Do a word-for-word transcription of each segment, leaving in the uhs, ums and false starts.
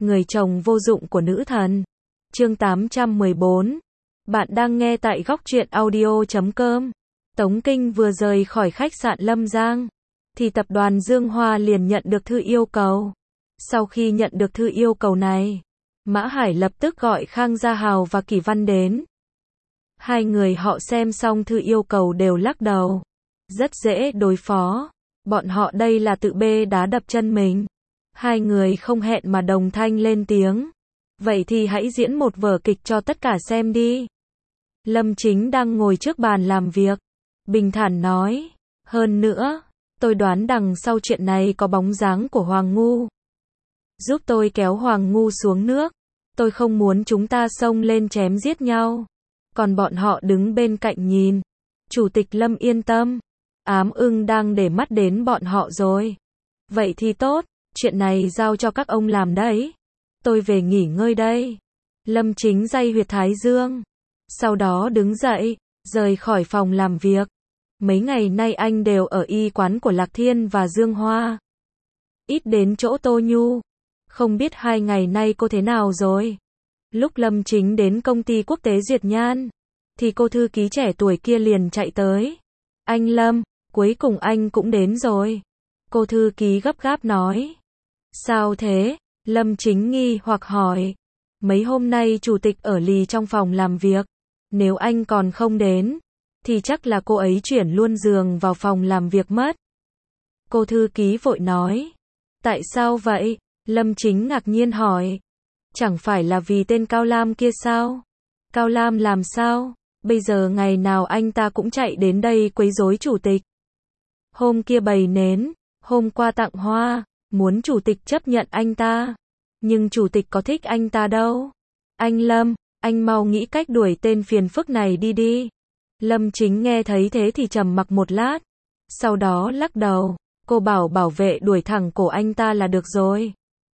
người chồng vô dụng của nữ thần. Chương tám trăm mười bốn. Bạn đang nghe tại góc truyện audio chấm com. Tống Kinh vừa rời khỏi khách sạn Lâm Giang, thì tập đoàn Dương Hoa liền nhận được thư yêu cầu. Sau khi nhận được thư yêu cầu này, Mã Hải lập tức gọi Khang Gia Hào và Kỷ Văn đến. Hai người họ xem xong thư yêu cầu đều lắc đầu. Rất dễ đối phó. Bọn họ đây là tự bê đá đập chân mình. Hai người không hẹn mà đồng thanh lên tiếng. Vậy thì hãy diễn một vở kịch cho tất cả xem đi. Lâm Chính đang ngồi trước bàn làm việc, bình thản nói. Hơn nữa, tôi đoán đằng sau chuyện này có bóng dáng của Hoàng Ngu. Giúp tôi kéo Hoàng Ngu xuống nước. Tôi không muốn chúng ta xông lên chém giết nhau. Còn bọn họ đứng bên cạnh nhìn. Chủ tịch Lâm yên tâm. Ám ưng đang để mắt đến bọn họ rồi. Vậy thì tốt, chuyện này giao cho các ông làm đấy. Tôi về nghỉ ngơi đây. Lâm Chính day huyệt thái dương. Sau đó đứng dậy, rời khỏi phòng làm việc. Mấy ngày nay anh đều ở y quán của Lạc Thiên và Dương Hoa. Ít đến chỗ Tô Nhu. Không biết hai ngày nay cô thế nào rồi. Lúc Lâm Chính đến công ty quốc tế Duyệt Nhan, thì cô thư ký trẻ tuổi kia liền chạy tới. Anh Lâm, cuối cùng anh cũng đến rồi. Cô thư ký gấp gáp nói. Sao thế? Lâm Chính nghi hoặc hỏi. Mấy hôm nay chủ tịch ở lì trong phòng làm việc. Nếu anh còn không đến, thì chắc là cô ấy chuyển luôn giường vào phòng làm việc mất. Cô thư ký vội nói. Tại sao vậy? Lâm Chính ngạc nhiên hỏi. Chẳng phải là vì tên Cao Lam kia sao? Cao Lam làm sao? Bây giờ ngày nào anh ta cũng chạy đến đây quấy rối chủ tịch. Hôm kia bày nến, hôm qua tặng hoa, muốn chủ tịch chấp nhận anh ta. Nhưng chủ tịch có thích anh ta đâu. Anh Lâm, anh mau nghĩ cách đuổi tên phiền phức này đi đi. Lâm Chính nghe thấy thế thì trầm mặc một lát. Sau đó lắc đầu, cô bảo bảo vệ đuổi thẳng cổ anh ta là được rồi.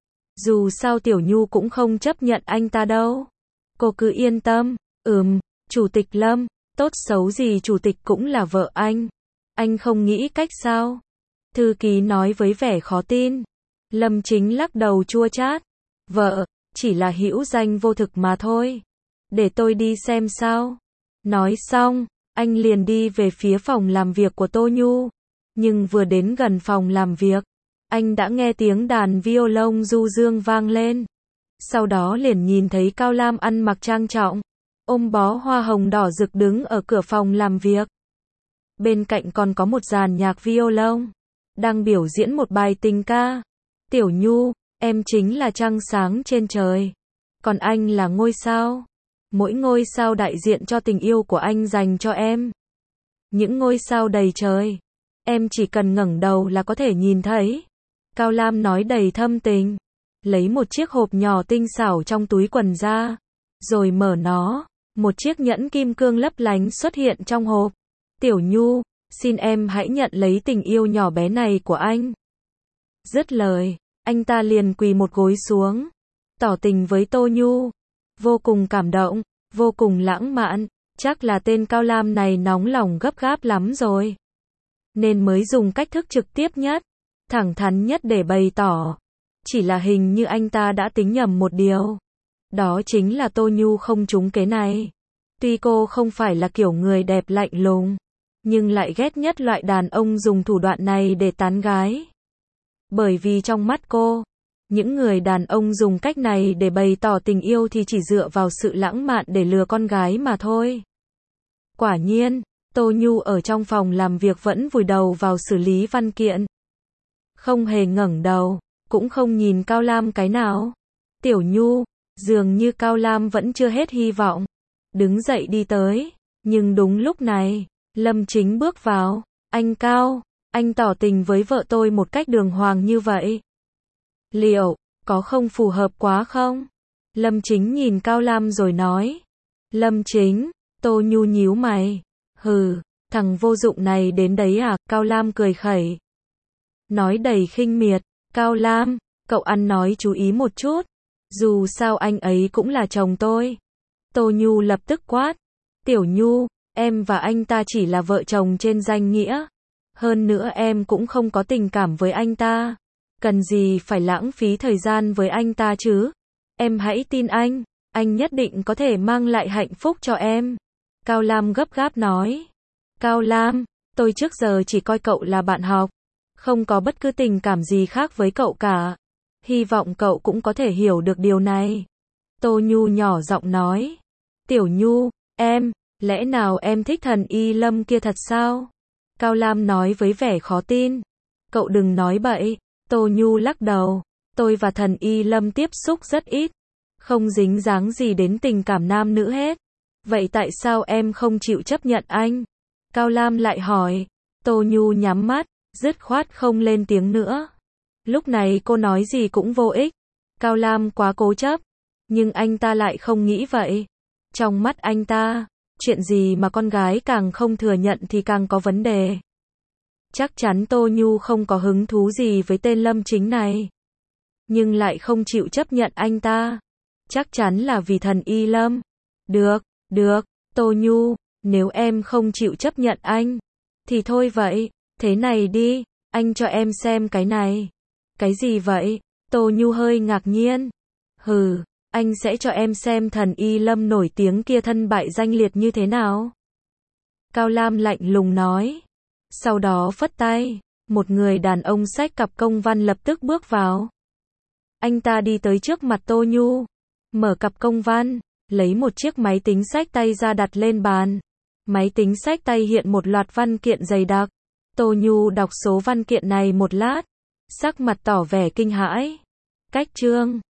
Dù sao Tiểu Nhu cũng không chấp nhận anh ta đâu. Cô cứ yên tâm. Ừm, Chủ tịch Lâm, tốt xấu gì chủ tịch cũng là vợ anh. Anh không nghĩ cách sao? Thư ký nói với vẻ khó tin. Lâm Chính lắc đầu chua chát. Vợ, chỉ là hữu danh vô thực mà thôi. Để tôi đi xem sao. Nói xong, anh liền đi về phía phòng làm việc của Tô Nhu. Nhưng vừa đến gần phòng làm việc, anh đã nghe tiếng đàn violon du dương vang lên. Sau đó liền nhìn thấy Cao Lam ăn mặc trang trọng, ôm bó hoa hồng đỏ rực đứng ở cửa phòng làm việc. Bên cạnh còn có một dàn nhạc violon, đang biểu diễn một bài tình ca. Tiểu Nhu, em chính là trăng sáng trên trời. Còn anh là ngôi sao. Mỗi ngôi sao đại diện cho tình yêu của anh dành cho em. Những ngôi sao đầy trời, em chỉ cần ngẩng đầu là có thể nhìn thấy. Cao Lam nói đầy thâm tình. Lấy một chiếc hộp nhỏ tinh xảo trong túi quần ra, rồi mở nó. Một chiếc nhẫn kim cương lấp lánh xuất hiện trong hộp. Tiểu Nhu, xin em hãy nhận lấy tình yêu nhỏ bé này của anh. Dứt lời, anh ta liền quỳ một gối xuống, tỏ tình với Tô Nhu. Vô cùng cảm động, vô cùng lãng mạn. Chắc là tên Cao Lam này nóng lòng gấp gáp lắm rồi, nên mới dùng cách thức trực tiếp nhất, thẳng thắn nhất để bày tỏ. Chỉ là hình như anh ta đã tính nhầm một điều. Đó chính là Tô Nhu không trúng kế này. Tuy cô không phải là kiểu người đẹp lạnh lùng, nhưng lại ghét nhất loại đàn ông dùng thủ đoạn này để tán gái. Bởi vì trong mắt cô, những người đàn ông dùng cách này để bày tỏ tình yêu thì chỉ dựa vào sự lãng mạn để lừa con gái mà thôi. Quả nhiên, Tô Nhu ở trong phòng làm việc vẫn vùi đầu vào xử lý văn kiện. Không hề ngẩng đầu, cũng không nhìn Cao Lam cái nào. Tiểu Nhu, dường như Cao Lam vẫn chưa hết hy vọng. Đứng dậy đi tới, nhưng đúng lúc này, Lâm Chính bước vào. Anh Cao, anh tỏ tình với vợ tôi một cách đường hoàng như vậy. Liệu, có không phù hợp quá không? Lâm Chính nhìn Cao Lam rồi nói. Lâm Chính, Tô Nhu nhíu mày. Hừ, thằng vô dụng này đến đấy à? Cao Lam cười khẩy, nói đầy khinh miệt. Cao Lam, cậu ăn nói chú ý một chút. Dù sao anh ấy cũng là chồng tôi. Tô Nhu lập tức quát. Tiểu Nhu, em và anh ta chỉ là vợ chồng trên danh nghĩa. Hơn nữa em cũng không có tình cảm với anh ta. Cần gì phải lãng phí thời gian với anh ta chứ? Em hãy tin anh, anh nhất định có thể mang lại hạnh phúc cho em. Cao Lam gấp gáp nói. Cao Lam, tôi trước giờ chỉ coi cậu là bạn học, không có bất cứ tình cảm gì khác với cậu cả. Hy vọng cậu cũng có thể hiểu được điều này. Tô Nhu nhỏ giọng nói. Tiểu Nhu, em, lẽ nào em thích thần Y Lâm kia thật sao? Cao Lam nói với vẻ khó tin. Cậu đừng nói bậy. Tô Nhu lắc đầu. Tôi và thần Y Lâm tiếp xúc rất ít, không dính dáng gì đến tình cảm nam nữ hết. Vậy tại sao em không chịu chấp nhận anh? Cao Lam lại hỏi. Tô Nhu nhắm mắt, dứt khoát không lên tiếng nữa. Lúc này cô nói gì cũng vô ích. Cao Lam quá cố chấp, nhưng anh ta lại không nghĩ vậy. Trong mắt anh ta, chuyện gì mà con gái càng không thừa nhận thì càng có vấn đề. Chắc chắn Tô Nhu không có hứng thú gì với tên Lâm Chính này, nhưng lại không chịu chấp nhận anh ta. Chắc chắn là vì thần Y Lâm. Được, được, Tô Nhu, nếu em không chịu chấp nhận anh, thì thôi vậy, thế này đi, anh cho em xem cái này. Cái gì vậy? Tô Nhu hơi ngạc nhiên. Hừ, anh sẽ cho em xem thần Y Lâm nổi tiếng kia thân bại danh liệt như thế nào. Cao Lam lạnh lùng nói. Sau đó phất tay, một người đàn ông xách cặp công văn lập tức bước vào. Anh ta đi tới trước mặt Tô Nhu, mở cặp công văn, lấy một chiếc máy tính xách tay ra đặt lên bàn. Máy tính xách tay hiện một loạt văn kiện dày đặc. Tô Nhu đọc số văn kiện này một lát, sắc mặt tỏ vẻ kinh hãi. Cách chương